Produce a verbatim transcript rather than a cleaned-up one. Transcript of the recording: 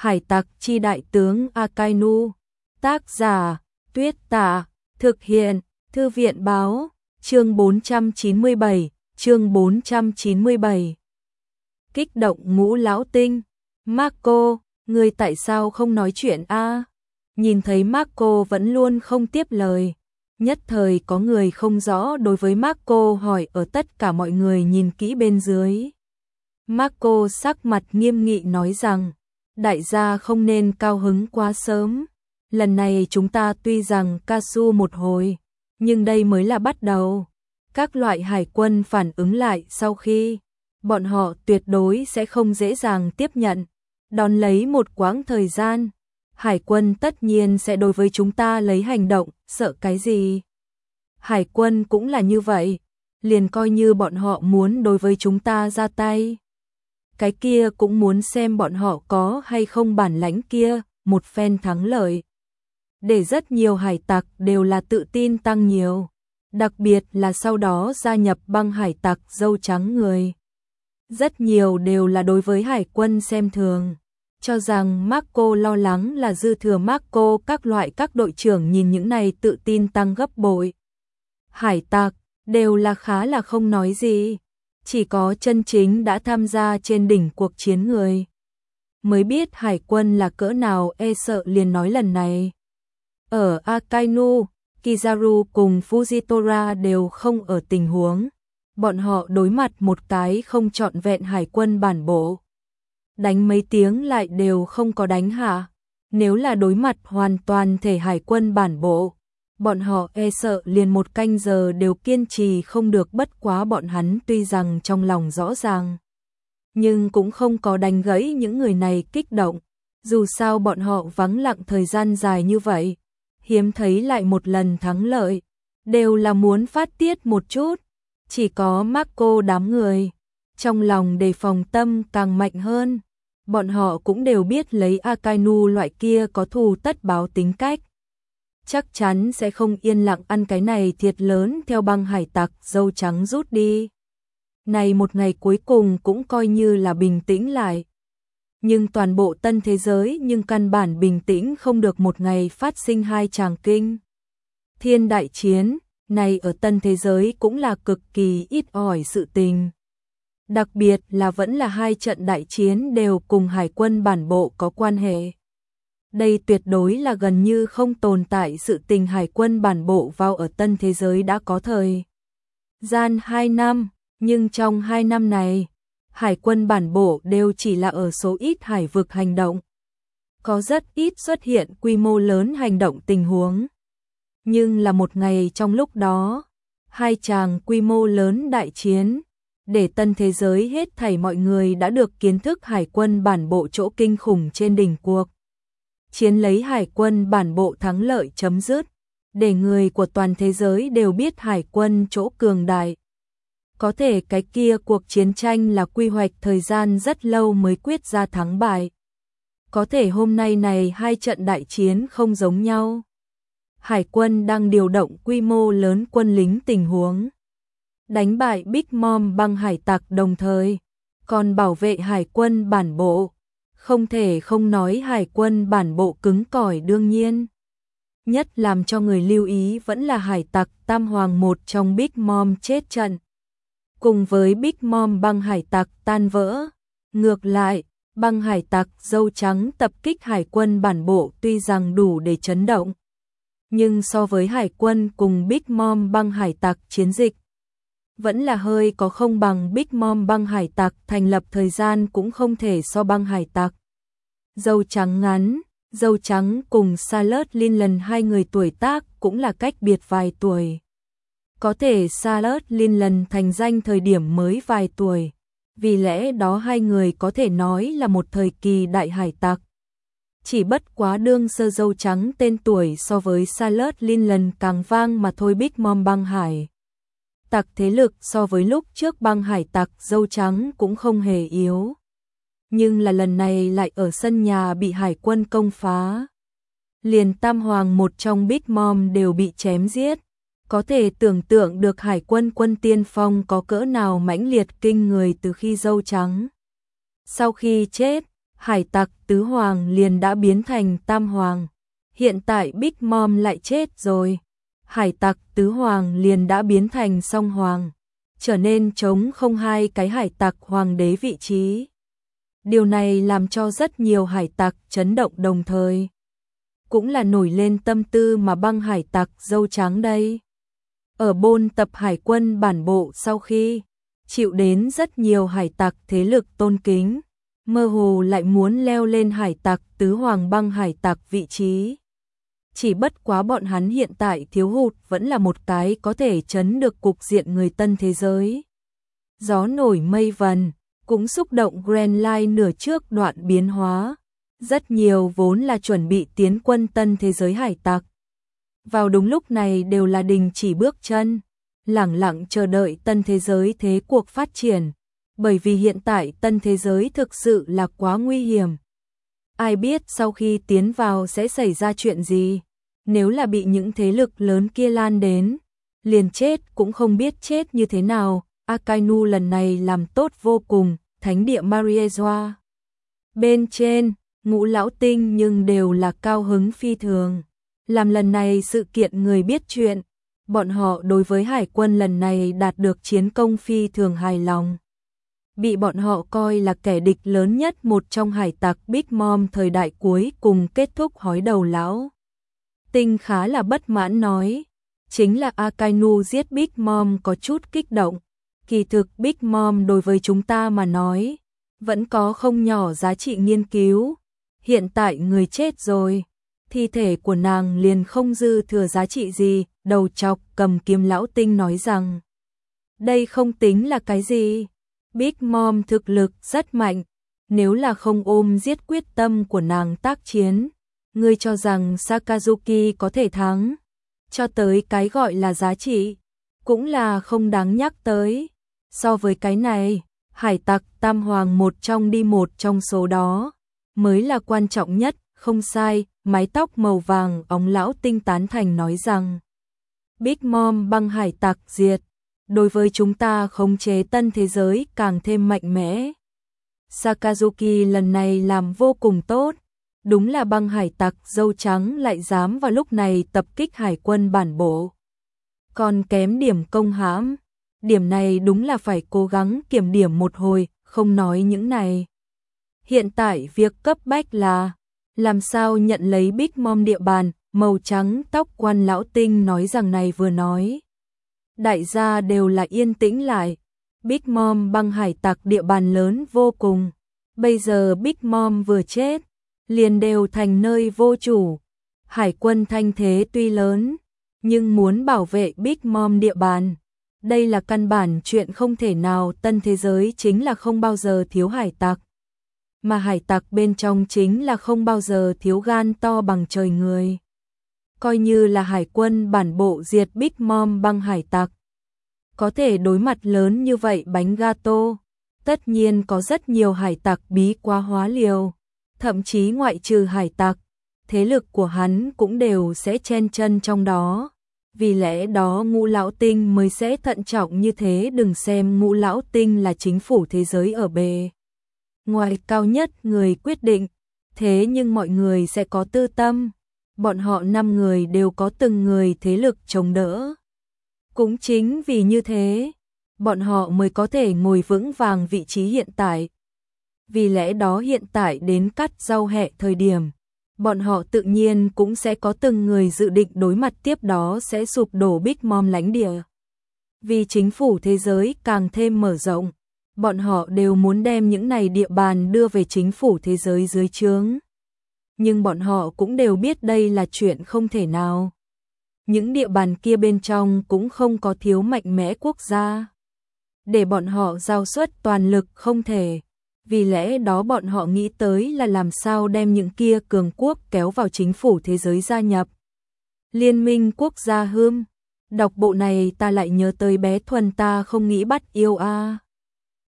Hải tặc chi đại tướng Akainu. Tác giả Tuyết Tả. Thực hiện Thư viện báo. Chương bốn trăm chín mươi bảy. Chương bốn trăm chín mươi bảy. Kích động ngũ lão tinh. Marco, ngươi tại sao không nói chuyện a? Nhìn thấy Marco vẫn luôn không tiếp lời. Nhất thời có người không rõ đối với Marco hỏi ở tất cả mọi người nhìn kỹ bên dưới. Marco sắc mặt nghiêm nghị nói rằng, đại gia không nên cao hứng quá sớm. Lần này chúng ta tuy rằng ca su một hồi, nhưng đây mới là bắt đầu. Các loại hải quân phản ứng lại sau khi, bọn họ tuyệt đối sẽ không dễ dàng tiếp nhận. Đón lấy một quãng thời gian, hải quân tất nhiên sẽ đối với chúng ta lấy hành động, sợ cái gì? Hải quân cũng là như vậy, liền coi như bọn họ muốn đối với chúng ta ra tay. Cái kia cũng muốn xem bọn họ có hay không bản lãnh kia, một phen thắng lợi. Để rất nhiều hải tặc đều là tự tin tăng nhiều, đặc biệt là sau đó gia nhập băng hải tặc dâu trắng người. Rất nhiều đều là đối với hải quân xem thường, cho rằng Marco lo lắng là dư thừa Marco các loại các đội trưởng nhìn những này tự tin tăng gấp bội. Hải tặc đều là khá là không nói gì, chỉ có chân chính đã tham gia trên đỉnh cuộc chiến người mới biết hải quân là cỡ nào e sợ liền nói lần này. Ở Akainu, Kizaru cùng Fujitora đều không ở tình huống. Bọn họ đối mặt một cái không trọn vẹn hải quân bản bộ. Đánh mấy tiếng lại đều không có đánh hạ. Nếu là đối mặt hoàn toàn thể hải quân bản bộ, bọn họ e sợ liền một canh giờ đều kiên trì không được, bất quá bọn hắn tuy rằng trong lòng rõ ràng, nhưng cũng không có đánh gãy những người này kích động. Dù sao bọn họ vắng lặng thời gian dài như vậy, hiếm thấy lại một lần thắng lợi, đều là muốn phát tiết một chút. Chỉ có Marco đám người, trong lòng đề phòng tâm càng mạnh hơn. Bọn họ cũng đều biết lấy Akainu loại kia có thù tất báo tính cách, chắc chắn sẽ không yên lặng ăn cái này thiệt lớn theo băng hải tặc dâu trắng rút đi. Này một ngày cuối cùng cũng coi như là bình tĩnh lại. Nhưng toàn bộ tân thế giới nhưng căn bản bình tĩnh không được, một ngày phát sinh hai tràng kinh thiên đại chiến, này ở tân thế giới cũng là cực kỳ ít ỏi sự tình. Đặc biệt là vẫn là hai trận đại chiến đều cùng hải quân bản bộ có quan hệ. Đây tuyệt đối là gần như không tồn tại sự tình. Hải quân bản bộ vào ở tân thế giới đã có thời gian hai năm, nhưng trong hai năm này, hải quân bản bộ đều chỉ là ở số ít hải vực hành động. Có rất ít xuất hiện quy mô lớn hành động tình huống. Nhưng là một ngày trong lúc đó, hai tràng quy mô lớn đại chiến, để tân thế giới hết thảy mọi người đã được kiến thức hải quân bản bộ chỗ kinh khủng trên đỉnh cuộc chiến, lấy hải quân bản bộ thắng lợi chấm dứt, để người của toàn thế giới đều biết hải quân chỗ cường đại. Có thể cái kia cuộc chiến tranh là quy hoạch thời gian rất lâu mới quyết ra thắng bại. Có thể hôm nay này hai trận đại chiến không giống nhau. Hải quân đang điều động quy mô lớn quân lính tình huống, đánh bại Big Mom băng hải tặc, đồng thời còn bảo vệ hải quân bản bộ. Không thể không nói hải quân bản bộ cứng cỏi đương nhiên. Nhất làm cho người lưu ý vẫn là hải tặc Tam Hoàng một trong Big Mom chết trận. Cùng với Big Mom băng hải tặc tan vỡ. Ngược lại, băng hải tặc dâu trắng tập kích hải quân bản bộ tuy rằng đủ để chấn động, nhưng so với hải quân cùng Big Mom băng hải tặc chiến dịch, vẫn là hơi có không bằng. Big Mom băng hải tặc thành lập thời gian cũng không thể so băng hải tặc dâu trắng ngắn. Dâu trắng cùng Charlotte Linland hai người tuổi tác cũng là cách biệt vài tuổi. Có thể Charlotte Linland thành danh thời điểm mới vài tuổi, vì lẽ đó hai người có thể nói là một thời kỳ đại hải tặc. Chỉ bất quá đương sơ dâu trắng tên tuổi so với Charlotte Linland càng vang mà thôi. Big Mom băng hải tặc thế lực so với lúc trước băng hải tặc dâu trắng cũng không hề yếu. Nhưng là lần này lại ở sân nhà bị hải quân công phá. Liền Tam Hoàng một trong Big Mom đều bị chém giết. Có thể tưởng tượng được hải quân quân tiên phong có cỡ nào mãnh liệt kinh người. Từ khi dâu trắng sau khi chết, hải tặc tứ hoàng liền đã biến thành tam hoàng. Hiện tại Big Mom lại chết rồi. Hải tặc tứ hoàng liền đã biến thành song hoàng, trở nên trống không hai cái hải tặc hoàng đế vị trí. Điều này làm cho rất nhiều hải tặc chấn động, đồng thời cũng là nổi lên tâm tư mà băng hải tặc dâu trắng đây. Ở bôn tập hải quân bản bộ, sau khi chịu đến rất nhiều hải tặc thế lực tôn kính, mơ hồ lại muốn leo lên hải tặc tứ hoàng băng hải tặc vị trí. Chỉ bất quá bọn hắn hiện tại thiếu hụt vẫn là một cái có thể chấn được cục diện người tân thế giới. Gió nổi mây vần, cũng xúc động Grand Line nửa trước đoạn biến hóa. Rất nhiều vốn là chuẩn bị tiến quân tân thế giới hải tặc, vào đúng lúc này đều là đình chỉ bước chân, lẳng lặng chờ đợi tân thế giới thế cuộc phát triển, bởi vì hiện tại tân thế giới thực sự là quá nguy hiểm. Ai biết sau khi tiến vào sẽ xảy ra chuyện gì, nếu là bị những thế lực lớn kia lan đến, liền chết cũng không biết chết như thế nào. Akainu lần này làm tốt vô cùng, thánh địa Mariejoa bên trên, ngũ lão tinh nhưng đều là cao hứng phi thường. Làm lần này sự kiện người biết chuyện, bọn họ đối với hải quân lần này đạt được chiến công phi thường hài lòng. Bị bọn họ coi là kẻ địch lớn nhất một trong hải tặc Big Mom thời đại cuối cùng kết thúc hói đầu lão tinh khá là bất mãn nói, chính là Akainu giết Big Mom có chút kích động. Kỳ thực Big Mom đối với chúng ta mà nói, vẫn có không nhỏ giá trị nghiên cứu. Hiện tại người chết rồi, thi thể của nàng liền không dư thừa giá trị gì. Đầu chọc cầm kiếm lão tinh nói rằng, đây không tính là cái gì. Big Mom thực lực rất mạnh, nếu là không ôm giết quyết tâm của nàng tác chiến, ngươi cho rằng Sakazuki có thể thắng? Cho tới cái gọi là giá trị, cũng là không đáng nhắc tới. So với cái này, hải tặc tam hoàng một trong đi một trong số đó, mới là quan trọng nhất. Không sai, mái tóc màu vàng óng lão tinh tán thành nói rằng, Big Mom băng hải tặc diệt, đối với chúng ta khống chế tân thế giới càng thêm mạnh mẽ. Sakazuki lần này làm vô cùng tốt, đúng là băng hải tặc dâu trắng lại dám vào lúc này tập kích hải quân bản bộ. Còn kém điểm công hãm, điểm này đúng là phải cố gắng kiểm điểm một hồi, không nói những này. Hiện tại việc cấp bách là làm sao nhận lấy Big Mom địa bàn. Màu trắng tóc quan lão tinh nói rằng này vừa nói, đại gia đều là yên tĩnh lại. Big Mom băng hải tặc địa bàn lớn vô cùng, bây giờ Big Mom vừa chết, liền đều thành nơi vô chủ. Hải quân thanh thế tuy lớn, nhưng muốn bảo vệ Big Mom địa bàn, đây là căn bản chuyện không thể nào. Tân thế giới chính là không bao giờ thiếu hải tặc, mà hải tặc bên trong chính là không bao giờ thiếu gan to bằng trời người. Coi như là hải quân bản bộ diệt Big Mom băng hải tặc, có thể đối mặt lớn như vậy bánh gato, tất nhiên có rất nhiều hải tặc bí quá hóa liều, thậm chí ngoại trừ hải tặc, thế lực của hắn cũng đều sẽ chen chân trong đó. Vì lẽ đó ngũ lão tinh mới sẽ thận trọng như thế. Đừng xem ngũ lão tinh là chính phủ thế giới ở bề ngoài cao nhất người quyết định, thế nhưng mọi người sẽ có tư tâm. Bọn họ năm người đều có từng người thế lực chống đỡ. Cũng chính vì như thế, bọn họ mới có thể ngồi vững vàng vị trí hiện tại. Vì lẽ đó hiện tại đến cắt rau hẹ thời điểm, bọn họ tự nhiên cũng sẽ có từng người dự định đối mặt tiếp đó sẽ sụp đổ Big Mom lãnh địa. Vì chính phủ thế giới càng thêm mở rộng, bọn họ đều muốn đem những này địa bàn đưa về chính phủ thế giới dưới trướng. Nhưng bọn họ cũng đều biết đây là chuyện không thể nào. Những địa bàn kia bên trong cũng không có thiếu mạnh mẽ quốc gia. Để bọn họ giao suất toàn lực không thể. Vì lẽ đó bọn họ nghĩ tới là làm sao đem những kia cường quốc kéo vào chính phủ thế giới gia nhập Liên minh quốc gia hươm. Đọc bộ này ta lại nhớ tới bé Thuần ta không nghĩ bắt yêu a.